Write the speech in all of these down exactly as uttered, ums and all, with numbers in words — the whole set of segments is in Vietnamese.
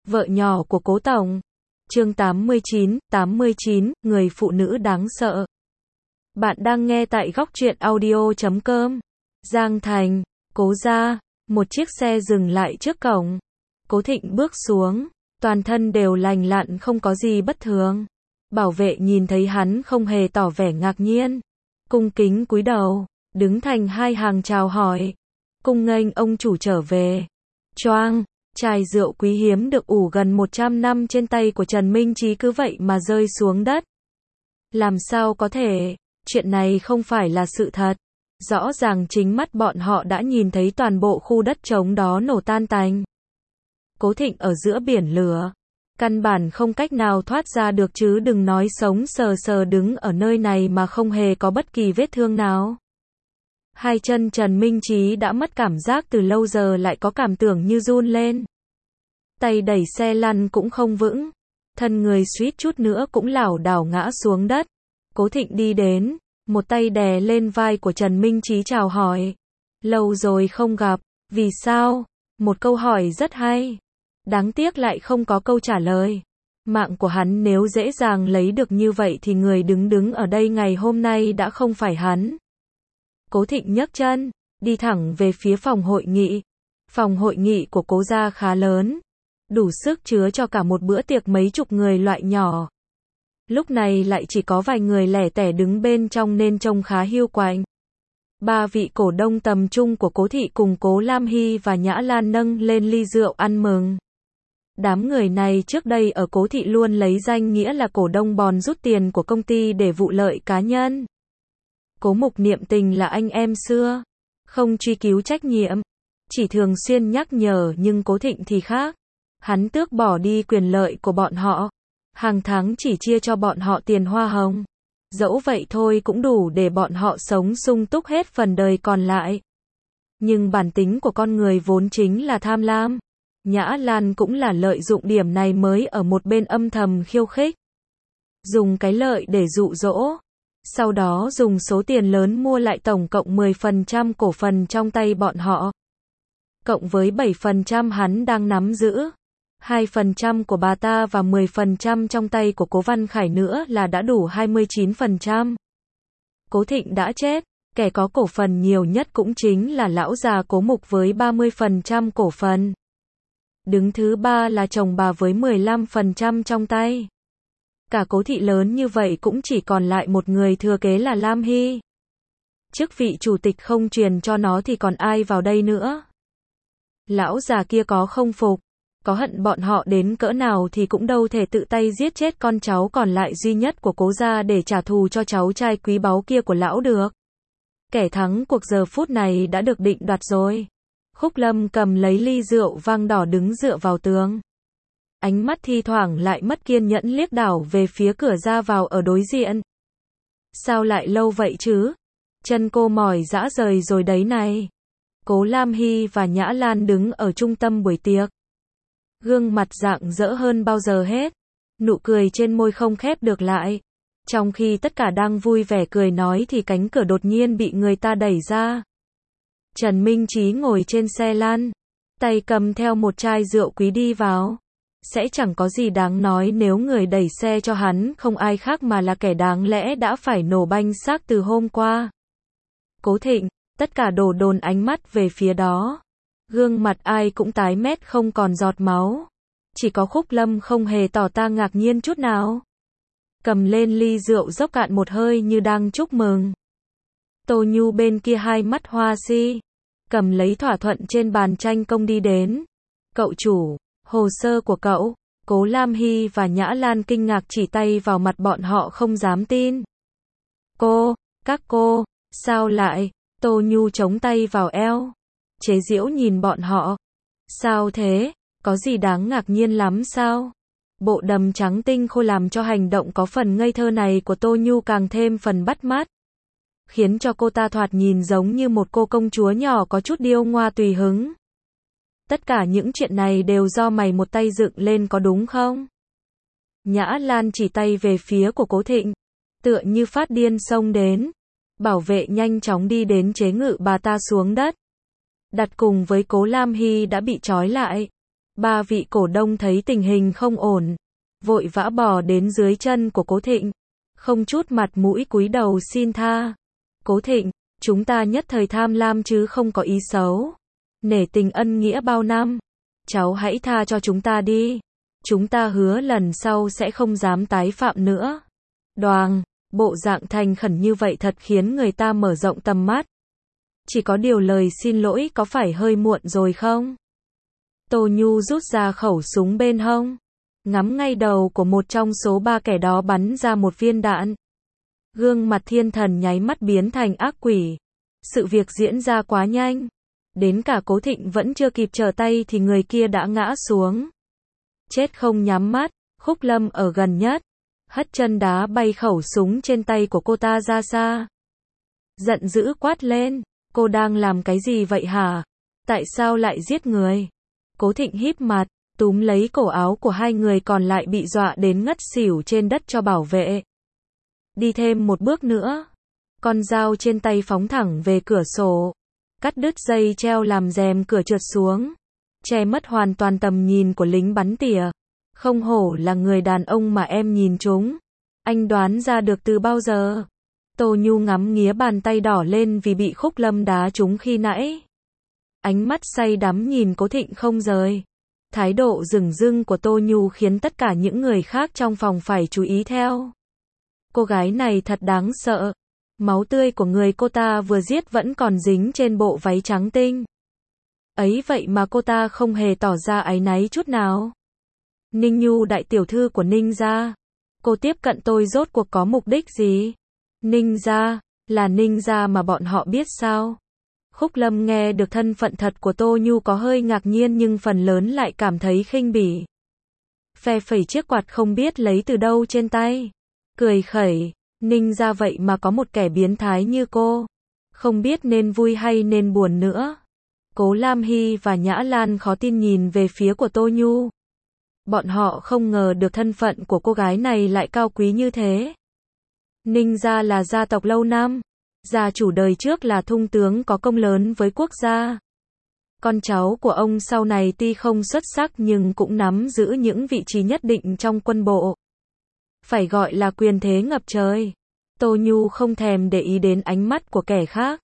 Vợ nhỏ của Cố Tổng. Chương tám mươi chín, tám mươi chín, người phụ nữ đáng sợ. Bạn đang nghe tại góc truyện audio chấm com. Giang Thành, Cố gia, một chiếc xe dừng lại trước cổng. Cố Thịnh bước xuống, toàn thân đều lành lặn không có gì bất thường. Bảo vệ nhìn thấy hắn không hề tỏ vẻ ngạc nhiên. Cung kính cúi đầu, đứng thành hai hàng chào hỏi. Cung nghênh ông chủ trở về. Choang, chai rượu quý hiếm được ủ gần một trăm năm trên tay của Trần Minh Chí cứ vậy mà rơi xuống đất. Làm sao có thể, chuyện này không phải là sự thật. Rõ ràng chính mắt bọn họ đã nhìn thấy toàn bộ khu đất trống đó nổ tan tành. Cố Thịnh ở giữa biển lửa, căn bản không cách nào thoát ra được chứ đừng nói sống sờ sờ đứng ở nơi này mà không hề có bất kỳ vết thương nào. Hai chân Trần Minh Chí đã mất cảm giác từ lâu giờ lại có cảm tưởng như run lên. Tay đẩy xe lăn cũng không vững, thân người suýt chút nữa cũng lảo đảo ngã xuống đất. Cố Thịnh đi đến, một tay đè lên vai của Trần Minh Chí chào hỏi. Lâu rồi không gặp, vì sao? Một câu hỏi rất hay. Đáng tiếc lại không có câu trả lời. Mạng của hắn nếu dễ dàng lấy được như vậy thì người đứng đứng ở đây ngày hôm nay đã không phải hắn. Cố Thịnh nhấc chân, đi thẳng về phía phòng hội nghị. Phòng hội nghị của Cố gia khá lớn, đủ sức chứa cho cả một bữa tiệc mấy chục người loại nhỏ. Lúc này lại chỉ có vài người lẻ tẻ đứng bên trong nên trông khá hiu quạnh. Ba vị cổ đông tầm trung của Cố thị cùng Cố Lam Hy và Nhã Lan nâng lên ly rượu ăn mừng. Đám người này trước đây ở Cố thị luôn lấy danh nghĩa là cổ đông bòn rút tiền của công ty để vụ lợi cá nhân. Cố Mục Niệm Tình là anh em xưa, không truy cứu trách nhiệm, chỉ thường xuyên nhắc nhở, nhưng Cố Thịnh thì khác. Hắn tước bỏ đi quyền lợi của bọn họ, hàng tháng chỉ chia cho bọn họ tiền hoa hồng. Dẫu vậy thôi cũng đủ để bọn họ sống sung túc hết phần đời còn lại. Nhưng bản tính của con người vốn chính là tham lam. Nhã Lan cũng là lợi dụng điểm này mới ở một bên âm thầm khiêu khích. Dùng cái lợi để dụ dỗ. Sau đó dùng số tiền lớn mua lại tổng cộng mười phần trăm cổ phần trong tay bọn họ. Cộng với bảy phần trăm hắn đang nắm giữ, hai phần trăm của bà ta và mười phần trăm trong tay của Cố Văn Khải nữa là đã đủ hai mươi chín phần trăm. Cố Thịnh đã chết, kẻ có cổ phần nhiều nhất cũng chính là lão già Cố Mục với ba mươi phần trăm cổ phần. Đứng thứ ba là chồng bà với mười lăm phần trăm trong tay. Cả Cố thị lớn như vậy cũng chỉ còn lại một người thừa kế là Lam Hy. Chức vị chủ tịch không truyền cho nó thì còn ai vào đây nữa. Lão già kia có không phục, có hận bọn họ đến cỡ nào thì cũng đâu thể tự tay giết chết con cháu còn lại duy nhất của Cố gia để trả thù cho cháu trai quý báu kia của lão được. Kẻ thắng cuộc giờ phút này đã được định đoạt rồi. Khúc Lâm cầm lấy ly rượu vang đỏ đứng dựa vào tường. Ánh mắt thi thoảng lại mất kiên nhẫn liếc đảo về phía cửa ra vào ở đối diện. Sao lại lâu vậy chứ? Chân cô mỏi rã rời rồi đấy này. Cố Lam Hy và Nhã Lan đứng ở trung tâm buổi tiệc. Gương mặt rạng rỡ hơn bao giờ hết. Nụ cười trên môi không khép được lại. Trong khi tất cả đang vui vẻ cười nói thì cánh cửa đột nhiên bị người ta đẩy ra. Trần Minh Chí ngồi trên xe lăn, tay cầm theo một chai rượu quý đi vào. Sẽ chẳng có gì đáng nói nếu người đẩy xe cho hắn không ai khác mà là kẻ đáng lẽ đã phải nổ banh xác từ hôm qua. Cố Thịnh, tất cả đổ dồn ánh mắt về phía đó. Gương mặt ai cũng tái mét không còn giọt máu. Chỉ có Khúc Lâm không hề tỏ ta ngạc nhiên chút nào. Cầm lên ly rượu dốc cạn một hơi như đang chúc mừng. Tô Nhu bên kia hai mắt hoa si, cầm lấy thỏa thuận trên bàn tranh công đi đến. Cậu chủ, hồ sơ của cậu. Cố Lam Hy và Nhã Lan kinh ngạc chỉ tay vào mặt bọn họ không dám tin. Cô, các cô, sao lại? Tô Nhu chống tay vào eo, chế giễu nhìn bọn họ. Sao thế? Có gì đáng ngạc nhiên lắm sao? Bộ đầm trắng tinh khôi làm cho hành động có phần ngây thơ này của Tô Nhu càng thêm phần bắt mắt, khiến cho cô ta thoạt nhìn giống như một cô công chúa nhỏ có chút điêu ngoa tùy hứng. Tất cả những chuyện này đều do mày một tay dựng lên có đúng không? Nhã Lan chỉ tay về phía của Cố Thịnh, tựa như phát điên xông đến. Bảo vệ nhanh chóng đi đến chế ngự bà ta xuống đất. Đặt cùng với Cố Lam Hy đã bị trói lại. Ba vị cổ đông thấy tình hình không ổn, vội vã bò đến dưới chân của Cố Thịnh, không chút mặt mũi cúi đầu xin tha. Cố Thịnh, chúng ta nhất thời tham lam chứ không có ý xấu. Nể tình ân nghĩa bao năm, cháu hãy tha cho chúng ta đi. Chúng ta hứa lần sau sẽ không dám tái phạm nữa. Đoàng, bộ dạng thành khẩn như vậy thật khiến người ta mở rộng tầm mắt. Chỉ có điều lời xin lỗi có phải hơi muộn rồi không? Tô Nhu rút ra khẩu súng bên hông, ngắm ngay đầu của một trong số ba kẻ đó bắn ra một viên đạn. Gương mặt thiên thần nháy mắt biến thành ác quỷ. Sự việc diễn ra quá nhanh. Đến cả Cố Thịnh vẫn chưa kịp trở tay thì người kia đã ngã xuống. Chết không nhắm mắt, Khúc Lâm ở gần nhất, hất chân đá bay khẩu súng trên tay của cô ta ra xa. Giận dữ quát lên, cô đang làm cái gì vậy hả? Tại sao lại giết người? Cố Thịnh híp mặt, túm lấy cổ áo của hai người còn lại bị dọa đến ngất xỉu trên đất cho bảo vệ. Đi thêm một bước nữa, con dao trên tay phóng thẳng về cửa sổ, cắt đứt dây treo làm rèm cửa trượt xuống, che mất hoàn toàn tầm nhìn của lính bắn tỉa. Không hổ là người đàn ông mà em nhìn trúng. Anh đoán ra được từ bao giờ? Tô Nhu ngắm nghía bàn tay đỏ lên vì bị Khúc Lâm đá trúng khi nãy. Ánh mắt say đắm nhìn Cố Thịnh không rời. Thái độ dửng dưng của Tô Nhu khiến tất cả những người khác trong phòng phải chú ý theo. Cô gái này thật đáng sợ. Máu tươi của người cô ta vừa giết vẫn còn dính trên bộ váy trắng tinh. Ấy vậy mà cô ta không hề tỏ ra áy náy chút nào. Ninh Nhu đại tiểu thư của Ninh gia. Cô tiếp cận tôi rốt cuộc có mục đích gì? Ninh gia, là Ninh gia mà bọn họ biết sao? Khúc Lâm nghe được thân phận thật của Tô Nhu có hơi ngạc nhiên nhưng phần lớn lại cảm thấy khinh bỉ. Phe phẩy chiếc quạt không biết lấy từ đâu trên tay. Cười khẩy, Ninh gia vậy mà có một kẻ biến thái như cô. Không biết nên vui hay nên buồn nữa. Cố Lam Hy và Nhã Lan khó tin nhìn về phía của Tô Nhu. Bọn họ không ngờ được thân phận của cô gái này lại cao quý như thế. Ninh gia là gia tộc lâu năm. Gia chủ đời trước là thung tướng có công lớn với quốc gia. Con cháu của ông sau này tuy không xuất sắc nhưng cũng nắm giữ những vị trí nhất định trong quân bộ. Phải gọi là quyền thế ngập trời. Tô Nhu không thèm để ý đến ánh mắt của kẻ khác.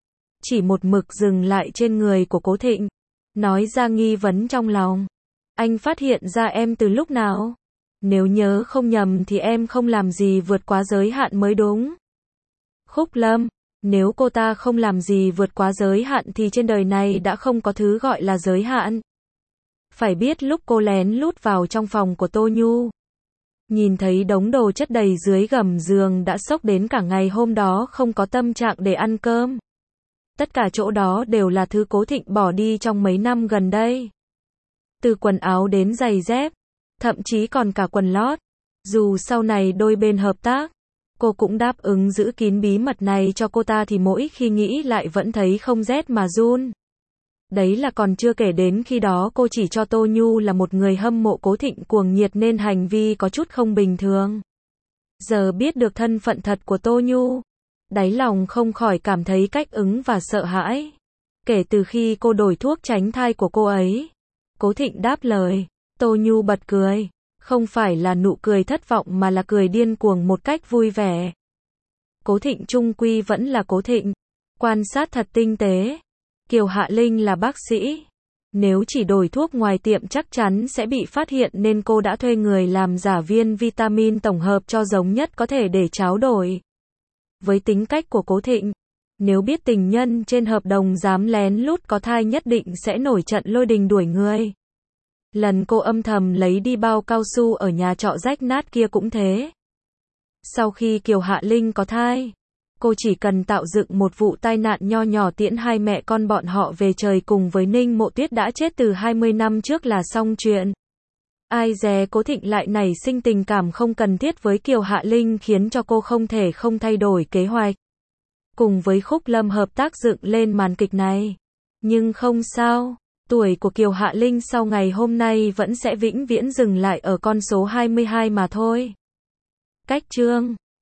Chỉ một mực dừng lại trên người của Cố Thịnh. Nói ra nghi vấn trong lòng. Anh phát hiện ra em từ lúc nào? Nếu nhớ không nhầm thì em không làm gì vượt quá giới hạn mới đúng. Khúc Lâm, nếu cô ta không làm gì vượt quá giới hạn thì trên đời này đã không có thứ gọi là giới hạn. Phải biết lúc cô lén lút vào trong phòng của Tô Nhu, nhìn thấy đống đồ chất đầy dưới gầm giường đã sốc đến cả ngày hôm đó không có tâm trạng để ăn cơm. Tất cả chỗ đó đều là thứ Cố Thịnh bỏ đi trong mấy năm gần đây. Từ quần áo đến giày dép, thậm chí còn cả quần lót. Dù sau này đôi bên hợp tác, cô cũng đáp ứng giữ kín bí mật này cho cô ta thì mỗi khi nghĩ lại vẫn thấy không rét mà run. Đấy là còn chưa kể đến khi đó cô chỉ cho Tô Nhu là một người hâm mộ Cố Thịnh cuồng nhiệt nên hành vi có chút không bình thường. Giờ biết được thân phận thật của Tô Nhu, đáy lòng không khỏi cảm thấy cách ứng và sợ hãi. Kể từ khi cô đổi thuốc tránh thai của cô ấy, Cố Thịnh đáp lời. Tô Nhu bật cười. Không phải là nụ cười thất vọng mà là cười điên cuồng một cách vui vẻ. Cố Thịnh chung quy vẫn là Cố Thịnh. Quan sát thật tinh tế. Kiều Hạ Linh là bác sĩ. Nếu chỉ đổi thuốc ngoài tiệm chắc chắn sẽ bị phát hiện nên cô đã thuê người làm giả viên vitamin tổng hợp cho giống nhất có thể để tráo đổi. Với tính cách của Cố Thịnh, nếu biết tình nhân trên hợp đồng dám lén lút có thai nhất định sẽ nổi trận lôi đình đuổi người. Lần cô âm thầm lấy đi bao cao su ở nhà trọ rách nát kia cũng thế. Sau khi Kiều Hạ Linh có thai, cô chỉ cần tạo dựng một vụ tai nạn nho nhỏ tiễn hai mẹ con bọn họ về trời cùng với Ninh Mộ Tuyết đã chết từ hai mươi năm trước là xong chuyện. Ai dè Cố Thịnh lại nảy sinh tình cảm không cần thiết với Kiều Hạ Linh khiến cho cô không thể không thay đổi kế hoạch. Cùng với Khúc Lâm hợp tác dựng lên màn kịch này. Nhưng không sao. Tuổi của Kiều Hạ Linh sau ngày hôm nay vẫn sẽ vĩnh viễn dừng lại ở con số hai mươi hai mà thôi. Cách chương